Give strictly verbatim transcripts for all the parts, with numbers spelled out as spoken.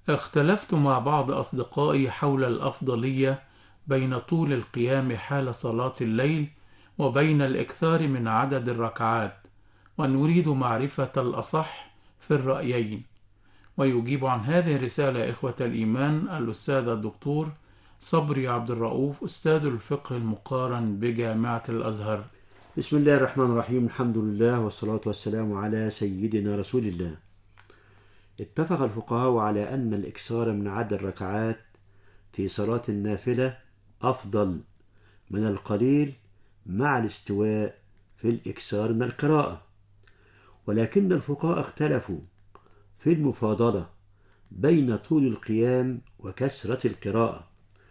اختلفت مع بعض أصدقائي حول الأفضلية بين طول القيام حال صلاة الليل وبين الإكثار من عدد الركعات، ونريد معرفة الأصح في الرأيين. ويجيب عن هذه الرسالة إخوة الإيمان الأستاذ الدكتور صبري عبد الرؤوف، أستاذ الفقه المقارن بجامعة الأزهر. بسم الله الرحمن الرحيم. الحمد لله والصلاة والسلام على سيدنا رسول الله. اتفق الفقهاء على أن الإكثار من عدد الركعات في صلاة النافلة أفضل من القليل مع الاستواء في الإكثار من القراءة، ولكن الفقهاء اختلفوا في المفاضلة بين طول القيام وكثرة القراءة،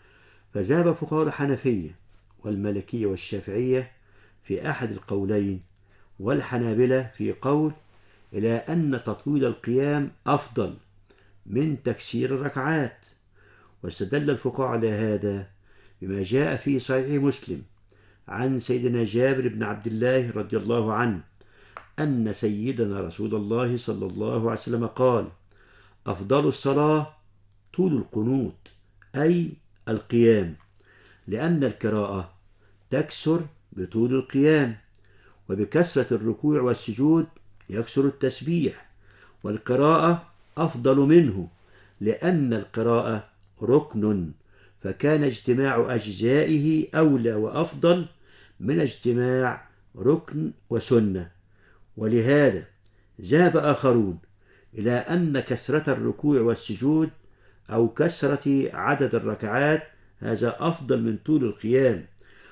فذهب فقهاء الحنفية والمالكية والشافعية في أحد القولين، والحنابلة في قول إلى أن تطويل القيام أفضل من تكسير الركعات. واستدل الفقهاء على هذا بما جاء في صحيح مسلم عن سيدنا جابر بن عبد الله رضي الله عنه أن سيدنا رسول الله صلى الله عليه وسلم قال: أفضل الصلاة طول القنوت، أي القيام، لأن القراءة تكسر بطول القيام، وبكثرة الركوع والسجود يكسر التسبيح، والقراءة أفضل منه لأن القراءة ركن، فكان اجتماع أجزائه أولى وأفضل من اجتماع ركن وسنة. ولهذا ذهب آخرون إلى أن كثرة الركوع والسجود أو كثرة عدد الركعات هذا أفضل من طول القيام،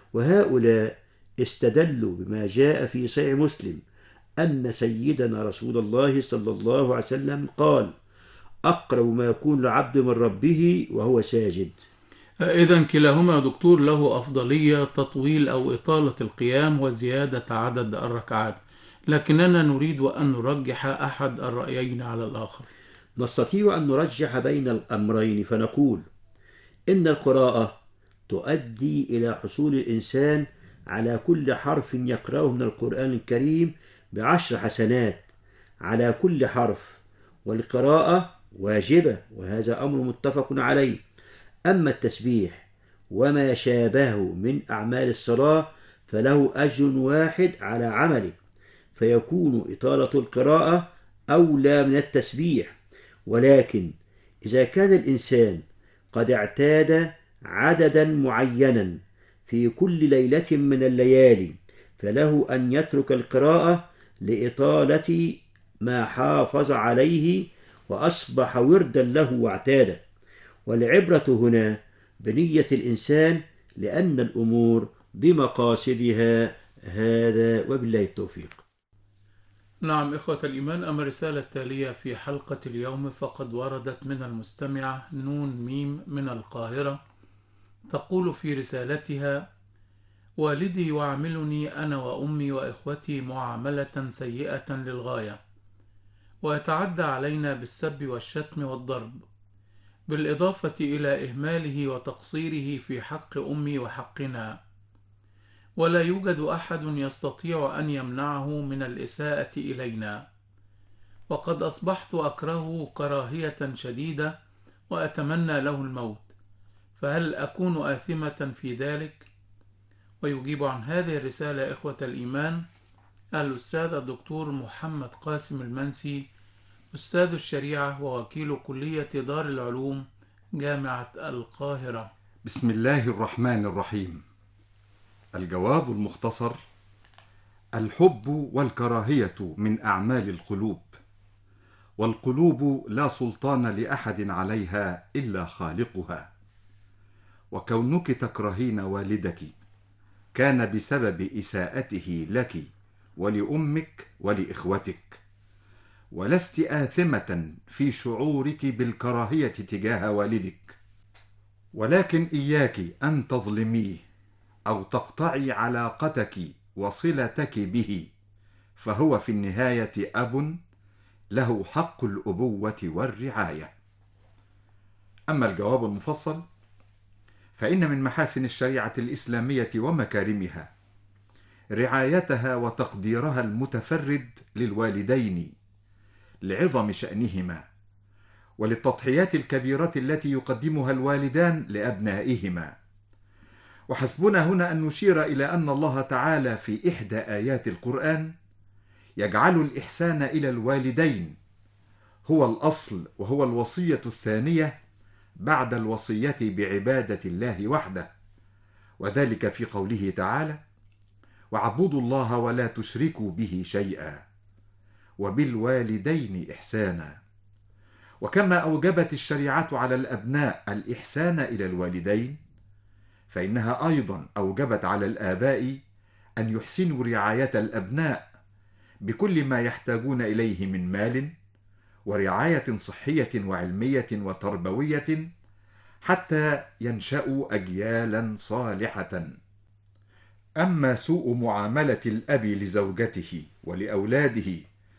وهؤلاء استدلوا بما جاء في صحيح مسلم أن سيدنا رسول الله صلى الله عليه وسلم قال: أقرب ما يكون العبد من ربه وهو ساجد. إذن كلاهما دكتور له أفضلية تطويل أو إطالة القيام وزيادة عدد الركعات، لكننا نريد أن نرجح أحد الرأيين على الآخر. نستطيع أن نرجح بين الأمرين فنقول إن القراءة تؤدي إلى حصول الإنسان على كل حرف يقرأه من القرآن الكريم بعشر حسنات على كل حرف، والقراءة واجبة وهذا أمر متفق عليه. أما التسبيح وما شابهه من أعمال الصلاة فله أجر واحد على عمله، فيكون إطالة القراءة أولى من التسبيح. ولكن إذا كان الإنسان قد اعتاد عددا معينا في كل ليلة من الليالي فله أن يترك القراءة لإطالة ما حافظ عليه وأصبح وردا له واعتاده. والعبرة هنا بنية الإنسان لأن الأمور بمقاصدها. هذا وبالله التوفيق. نعم إخوة الإيمان، أما الرسالة التالية في حلقة اليوم فقد وردت من المستمعة نون ميم من القاهرة، تقول في رسالتها: والدي يعاملني أنا وأمي وإخوتي معاملة سيئة للغاية، ويتعدى علينا بالسب والشتم والضرب، بالإضافة إلى إهماله وتقصيره في حق أمي وحقنا، ولا يوجد أحد يستطيع أن يمنعه من الإساءة إلينا، وقد أصبحت أكرهه كراهية شديدة وأتمنى له الموت، فهل أكون آثمة في ذلك؟ ويجيب عن هذه الرسالة إخوة الإيمان الأستاذ الدكتور محمد قاسم المنسي، أستاذ الشريعة ووكيل كلية دار العلوم جامعة القاهرة. بسم الله الرحمن الرحيم. الجواب المختصر: الحب والكراهية من أعمال القلوب، والقلوب لا سلطان لأحد عليها إلا خالقها، وكونك تكرهين والدك كان بسبب إساءته لك ولأمك ولإخوتك، ولست آثمة في شعورك بالكراهية تجاه والدك، ولكن إياك أن تظلميه أو تقطعي علاقتك وصلتك به، فهو في النهاية أب له حق الأبوة والرعاية. أما الجواب المفصل فإن من محاسن الشريعة الإسلامية ومكارمها رعايتها وتقديرها المتفرد للوالدين لعظم شأنهما، وللتضحيات الكبيرة التي يقدمها الوالدان لأبنائهما. وحسبنا هنا أن نشير إلى أن الله تعالى في إحدى آيات القرآن يجعل الإحسان إلى الوالدين هو الأصل، وهو الوصية الثانية بعد الوصية بعبادة الله وحده، وذلك في قوله تعالى: واعبدوا الله ولا تشركوا به شيئا وبالوالدين إحسانا. وكما أوجبت الشريعة على الأبناء الإحسان إلى الوالدين، فإنها أيضا أوجبت على الآباء أن يحسنوا رعاية الأبناء بكل ما يحتاجون إليه من مال ورعاية صحية وعلمية وتربوية حتى ينشأوا أجيالا صالحة. أما سوء معاملة الأب لزوجته ولأولاده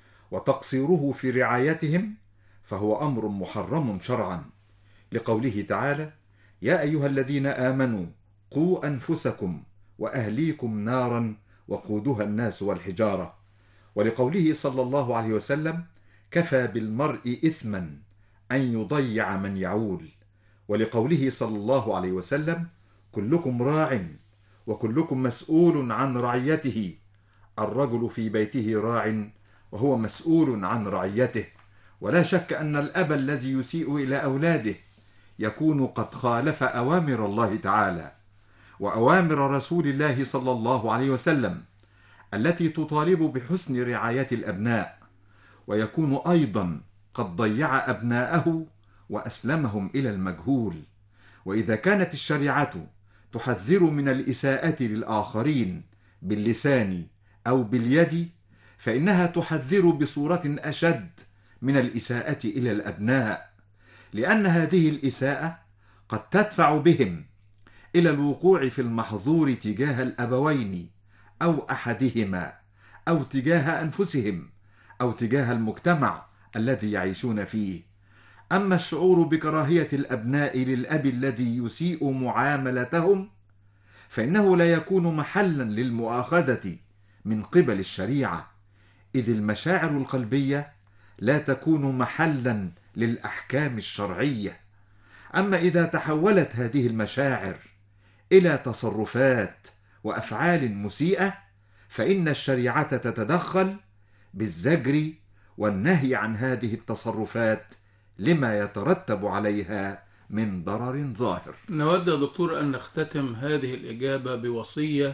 وتقصيره في رعايتهم فهو أمر محرم شرعا، لقوله تعالى: يا أيها الذين آمنوا قوا أنفسكم وأهليكم نارا وقودها الناس والحجارة، ولقوله صلى الله عليه وسلم: كفى بالمرء إثما أن يضيع من يعول، ولقوله صلى الله عليه وسلم: كلكم راع وكلكم مسؤول عن رعيته، الرجل في بيته راع وهو مسؤول عن رعيته. ولا شك أن الأب الذي يسيء إلى أولاده يكون قد خالف أوامر الله تعالى وأوامر رسول الله صلى الله عليه وسلم التي تطالب بحسن رعاية الأبناء، ويكون أيضا قد ضيع أبناءه وأسلمهم إلى المجهول. وإذا كانت الشريعة تحذر من الإساءة للآخرين باللسان أو باليد، فإنها تحذر بصورة أشد من الإساءة إلى الأبناء، لأن هذه الإساءة قد تدفع بهم إلى الوقوع في المحظور تجاه الأبوين أو أحدهما، أو تجاه أنفسهم، أو تجاه المجتمع الذي يعيشون فيه. أما الشعور بكراهية الأبناء للأب الذي يسيء معاملتهم فإنه لا يكون محلا للمؤاخذة من قبل الشريعة، إذ المشاعر القلبية لا تكون محلا للأحكام الشرعية. أما إذا تحولت هذه المشاعر إلى تصرفات وأفعال مسيئة فإن الشريعة تتدخل بالزجر والنهي عن هذه التصرفات لما يترتب عليها من ضرر ظاهر. نود يا دكتور أن نختتم هذه الإجابة بوصية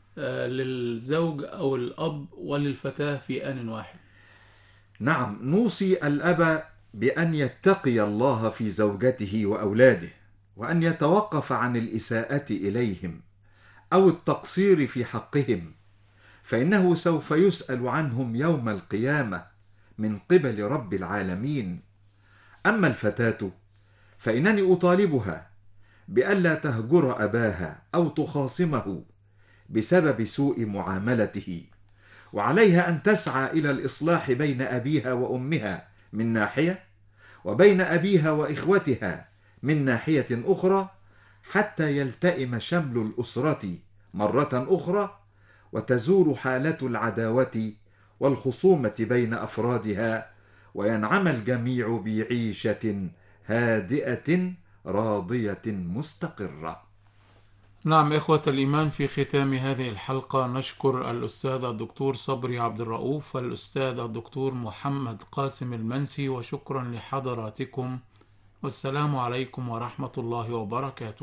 للزوج أو الأب وللفتاة في آن واحد. نعم، نوصي الأب بأن يتقي الله في زوجته وأولاده، وأن يتوقف عن الإساءة إليهم أو التقصير في حقهم، فإنه سوف يسأل عنهم يوم القيامة من قبل رب العالمين. أما الفتاة فإنني أطالبها بألا تهجر أباها أو تخاصمه بسبب سوء معاملته، وعليها أن تسعى إلى الإصلاح بين أبيها وأمها من ناحية، وبين أبيها وإخوتها من ناحية أخرى، حتى يلتئم شمل الأسرة مرة أخرى، وتزول حالة العداوة والخصومة بين أفرادها، وينعم الجميع بعيشة هادئة راضية مستقرة. نعم إخوة الإيمان، في ختام هذه الحلقة نشكر الأستاذ الدكتور صبري عبد الرؤوف والأستاذ الدكتور محمد قاسم المنسي، وشكرا لحضراتكم، والسلام عليكم ورحمة الله وبركاته.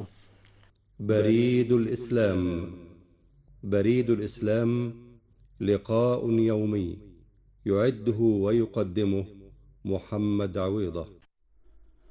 بريد الإسلام. بريد الإسلام لقاء يومي يعده ويقدمه محمد عويضة.